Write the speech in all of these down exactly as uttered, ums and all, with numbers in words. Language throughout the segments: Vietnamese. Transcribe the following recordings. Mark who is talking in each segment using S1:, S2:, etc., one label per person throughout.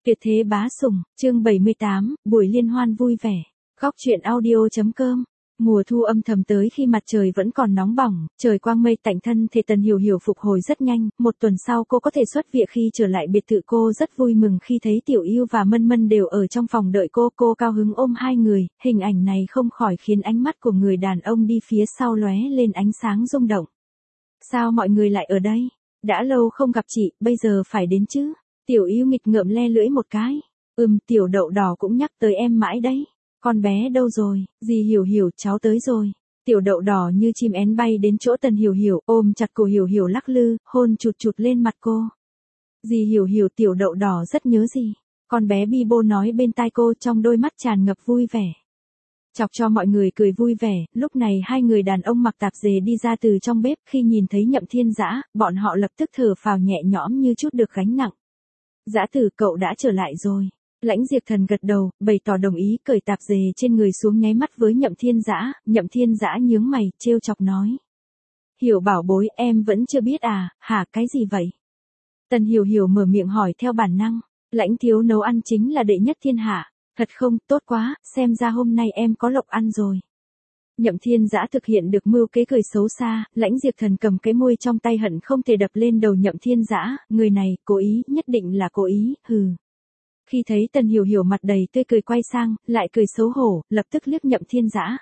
S1: Tuyệt thế bá sủng, chương bảy mươi tám, buổi liên hoan vui vẻ. Góc truyện audio.com. Mùa thu âm thầm tới khi mặt trời vẫn còn nóng bỏng, trời quang mây tạnh thân thể Tần Hiểu Hiểu phục hồi rất nhanh, một tuần sau cô có thể xuất viện. Khi trở lại biệt thự cô rất vui mừng khi thấy Tiểu Yêu và Mân Mân đều ở trong phòng đợi cô, cô cao hứng ôm hai người, hình ảnh này không khỏi khiến ánh mắt của người đàn ông đi phía sau lóe lên ánh sáng rung động. Sao mọi người lại ở đây? Đã lâu không gặp chị, bây giờ phải đến chứ? Tiểu Yêu nghịch ngợm le lưỡi một cái. Ừm, Tiểu Đậu Đỏ cũng nhắc tới em mãi đấy. Con bé đâu rồi? Dì Hiểu Hiểu, cháu tới rồi. Tiểu Đậu Đỏ như chim én bay đến chỗ Tần Hiểu Hiểu, ôm chặt cổ Hiểu Hiểu lắc lư, hôn chụt chụt lên mặt cô. Dì Hiểu Hiểu, Tiểu Đậu Đỏ rất nhớ dì. Con bé bi bô nói bên tai cô, trong đôi mắt tràn ngập vui vẻ. Chọc cho mọi người cười vui vẻ, lúc này hai người đàn ông mặc tạp dề đi ra từ trong bếp, khi nhìn thấy Nhậm Thiên Dã, bọn họ lập tức thở phào nhẹ nhõm như chút được gánh nặng. Dã Tử, cậu đã trở lại rồi. Lãnh Diệp Thần gật đầu, bày tỏ đồng ý, cởi tạp dề trên người xuống nháy mắt với Nhậm Thiên Dã. Nhậm Thiên Dã nhướng mày, trêu chọc nói: Hiểu bảo bối, em vẫn chưa biết à? Hả, cái gì vậy? Tần Hiểu Hiểu mở miệng hỏi theo bản năng. Lãnh thiếu nấu ăn chính là đệ nhất thiên hạ. Thật không? Tốt quá, xem ra hôm nay em có lộc ăn rồi. Nhậm Thiên Dã thực hiện được mưu kế cười xấu xa, Lãnh Diệp Thần cầm cái môi trong tay hận không thể đập lên đầu Nhậm Thiên Dã, người này, cố ý, nhất định là cố ý, hừ. Khi thấy Tần Hiểu Hiểu mặt đầy tươi cười quay sang, lại cười xấu hổ, lập tức liếc Nhậm Thiên Dã.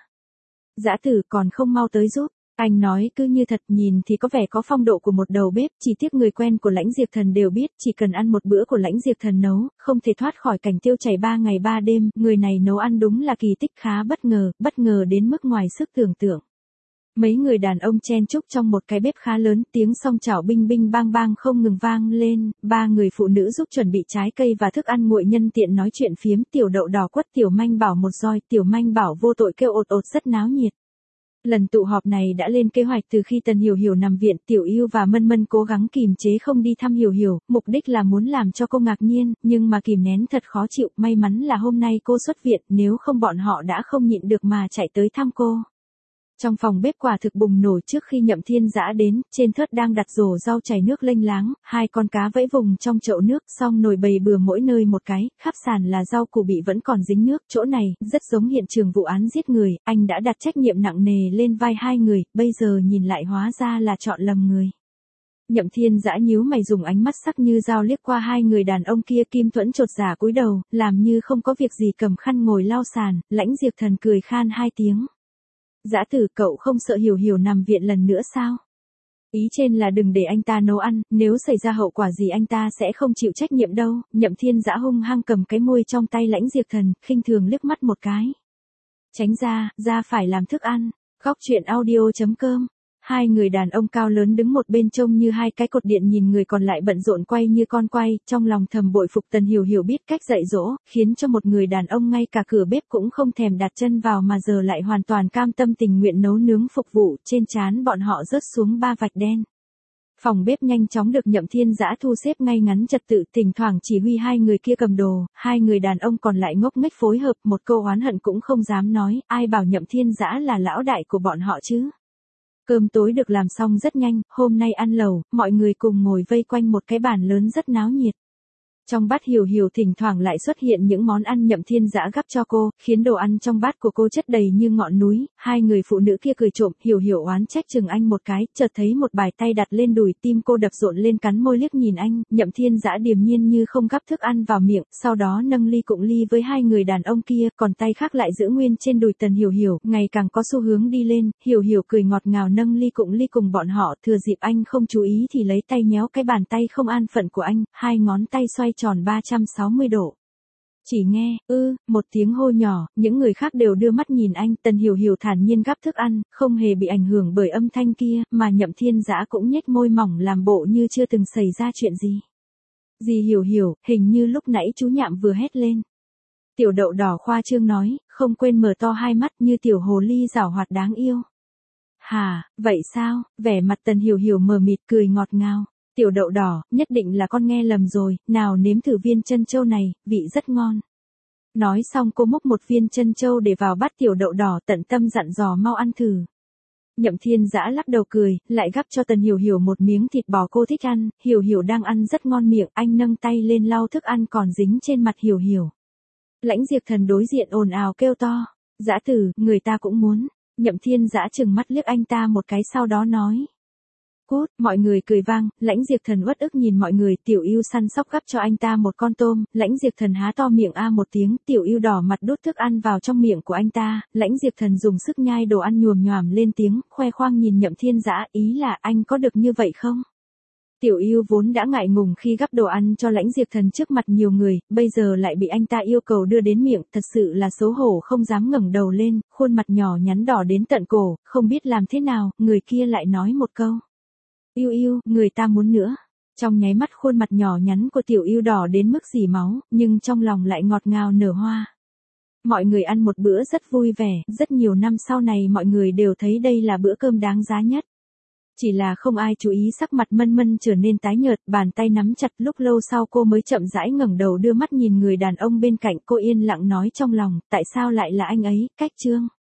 S1: Dã Tử, còn không mau tới giúp. Anh nói cứ như thật, nhìn thì có vẻ có phong độ của một đầu bếp, chỉ tiếc người quen của Lãnh Diệp Thần đều biết, chỉ cần ăn một bữa của Lãnh Diệp Thần nấu, không thể thoát khỏi cảnh tiêu chảy ba ngày ba đêm, người này nấu ăn đúng là kỳ tích, khá bất ngờ, bất ngờ đến mức ngoài sức tưởng tượng. Mấy người đàn ông chen chúc trong một cái bếp khá lớn, tiếng song chảo binh binh bang bang không ngừng vang lên, ba người phụ nữ giúp chuẩn bị trái cây và thức ăn nguội, nhân tiện nói chuyện phiếm. Tiểu Đậu Đỏ quất Tiểu Manh Bảo một roi, Tiểu Manh Bảo vô tội kêu ột ột, rất náo nhiệt. Lần tụ họp này đã lên kế hoạch từ khi Tần Hiểu Hiểu nằm viện, Tiểu Yêu và Mân Mân cố gắng kìm chế không đi thăm Hiểu Hiểu, mục đích là muốn làm cho cô ngạc nhiên, nhưng mà kìm nén thật khó chịu, may mắn là hôm nay cô xuất viện, nếu không bọn họ đã không nhịn được mà chạy tới thăm cô. Trong phòng bếp quả thực bùng nổ trước khi Nhậm Thiên Dã đến, trên thớt đang đặt rổ rau chảy nước lênh láng, hai con cá vẫy vùng trong chậu nước, xong nồi bày bừa mỗi nơi một cái, khắp sàn là rau củ bị vẫn còn dính nước, chỗ này, rất giống hiện trường vụ án giết người, anh đã đặt trách nhiệm nặng nề lên vai hai người, bây giờ nhìn lại hóa ra là chọn lầm người. Nhậm Thiên Dã nhíu mày dùng ánh mắt sắc như dao liếc qua hai người đàn ông kia, Kim Thuẫn chột dạ cúi đầu, làm như không có việc gì cầm khăn ngồi lau sàn, Lãnh Diệp Thần cười khan hai tiếng. Dã Tử, cậu không sợ Hiểu Hiểu nằm viện lần nữa sao? Ý trên là đừng để anh ta nấu ăn, nếu xảy ra hậu quả gì anh ta sẽ không chịu trách nhiệm đâu. Nhậm Thiên Dã hung hăng cầm cái môi trong tay Lãnh Diệp Thần, khinh thường liếc mắt một cái. Tránh ra, ra phải làm thức ăn. Góc truyện audio.com. Hai người đàn ông cao lớn đứng một bên trông như hai cái cột điện, nhìn người còn lại bận rộn quay như con quay, trong lòng thầm bội phục Tần Hiểu Hiểu biết cách dạy dỗ, khiến cho một người đàn ông ngay cả cửa bếp cũng không thèm đặt chân vào mà giờ lại hoàn toàn cam tâm tình nguyện nấu nướng phục vụ, trên trán bọn họ rớt xuống ba vạch đen. Phòng bếp nhanh chóng được Nhậm Thiên Dã thu xếp ngay ngắn trật tự, thỉnh thoảng chỉ huy hai người kia cầm đồ, hai người đàn ông còn lại ngốc nghếch phối hợp, một câu oán hận cũng không dám nói, ai bảo Nhậm Thiên Dã là lão đại của bọn họ chứ. Cơm tối được làm xong rất nhanh, hôm nay ăn lẩu, mọi người cùng ngồi vây quanh một cái bàn lớn rất náo nhiệt. Trong bát Hiểu Hiểu thỉnh thoảng lại xuất hiện những món ăn Nhậm Thiên Dã gắp cho cô, khiến đồ ăn trong bát của cô chất đầy như ngọn núi, hai người phụ nữ kia cười trộm, Hiểu Hiểu oán trách chừng anh một cái, chợt thấy một bàn tay đặt lên đùi, tim cô đập rộn lên, cắn môi liếc nhìn anh, Nhậm Thiên Dã điềm nhiên như không gắp thức ăn vào miệng, sau đó nâng ly cụng ly với hai người đàn ông kia, còn tay khác lại giữ nguyên trên đùi Tần Hiểu Hiểu, ngày càng có xu hướng đi lên, Hiểu Hiểu cười ngọt ngào nâng ly cụng ly cùng bọn họ, thừa dịp anh không chú ý thì lấy tay nhéo cái bàn tay không an phận của anh, hai ngón tay xoay tròn ba trăm sáu mươi độ. Chỉ nghe, ư, một tiếng hô nhỏ, những người khác đều đưa mắt nhìn anh, Tần Hiểu Hiểu thản nhiên gắp thức ăn, không hề bị ảnh hưởng bởi âm thanh kia, mà Nhậm Thiên Dã cũng nhếch môi mỏng làm bộ như chưa từng xảy ra chuyện gì. Dì Hiểu Hiểu, hình như lúc nãy chú Nhạm vừa hét lên. Tiểu Đậu Đỏ khoa trương nói, không quên mở to hai mắt như tiểu hồ ly giảo hoạt đáng yêu. Hà, vậy sao? Vẻ mặt Tần Hiểu Hiểu mờ mịt cười ngọt ngào. Tiểu Đậu Đỏ, nhất định là con nghe lầm rồi, nào nếm thử viên trân châu này, vị rất ngon. Nói xong cô múc một viên trân châu để vào bát Tiểu Đậu Đỏ, tận tâm dặn dò mau ăn thử. Nhậm Thiên Dã lắc đầu cười, lại gắp cho Tần Hiểu Hiểu một miếng thịt bò cô thích ăn, Hiểu Hiểu đang ăn rất ngon miệng, anh nâng tay lên lau thức ăn còn dính trên mặt Hiểu Hiểu. Lãnh Diệp Thần đối diện ồn ào kêu to, Dã tử, người ta cũng muốn. Nhậm Thiên Dã trừng mắt liếc anh ta một cái sau đó nói. Cút, mọi người cười vang, Lãnh Diệp Thần uất ức nhìn mọi người, Tiểu Yêu săn sóc gắp cho anh ta một con tôm, Lãnh Diệp Thần há to miệng a một tiếng, Tiểu Yêu đỏ mặt đút thức ăn vào trong miệng của anh ta, Lãnh Diệp Thần dùng sức nhai đồ ăn nhuồm nhoàm lên tiếng, khoe khoang nhìn Nhậm Thiên Dã, ý là anh có được như vậy không? Tiểu Yêu vốn đã ngại ngùng khi gắp đồ ăn cho Lãnh Diệp Thần trước mặt nhiều người, bây giờ lại bị anh ta yêu cầu đưa đến miệng, thật sự là xấu hổ không dám ngẩng đầu lên, khuôn mặt nhỏ nhắn đỏ đến tận cổ, không biết làm thế nào, người kia lại nói một câu. Yêu yêu, người ta muốn nữa. Trong nháy mắt khuôn mặt nhỏ nhắn của Tiểu Yêu đỏ đến mức rỉ máu, nhưng trong lòng lại ngọt ngào nở hoa. Mọi người ăn một bữa rất vui vẻ, rất nhiều năm sau này mọi người đều thấy đây là bữa cơm đáng giá nhất. Chỉ là không ai chú ý sắc mặt Mân Mân trở nên tái nhợt, bàn tay nắm chặt, lúc lâu sau cô mới chậm rãi ngẩng đầu đưa mắt nhìn người đàn ông bên cạnh, cô yên lặng nói trong lòng, tại sao lại là anh ấy, Cách Trương.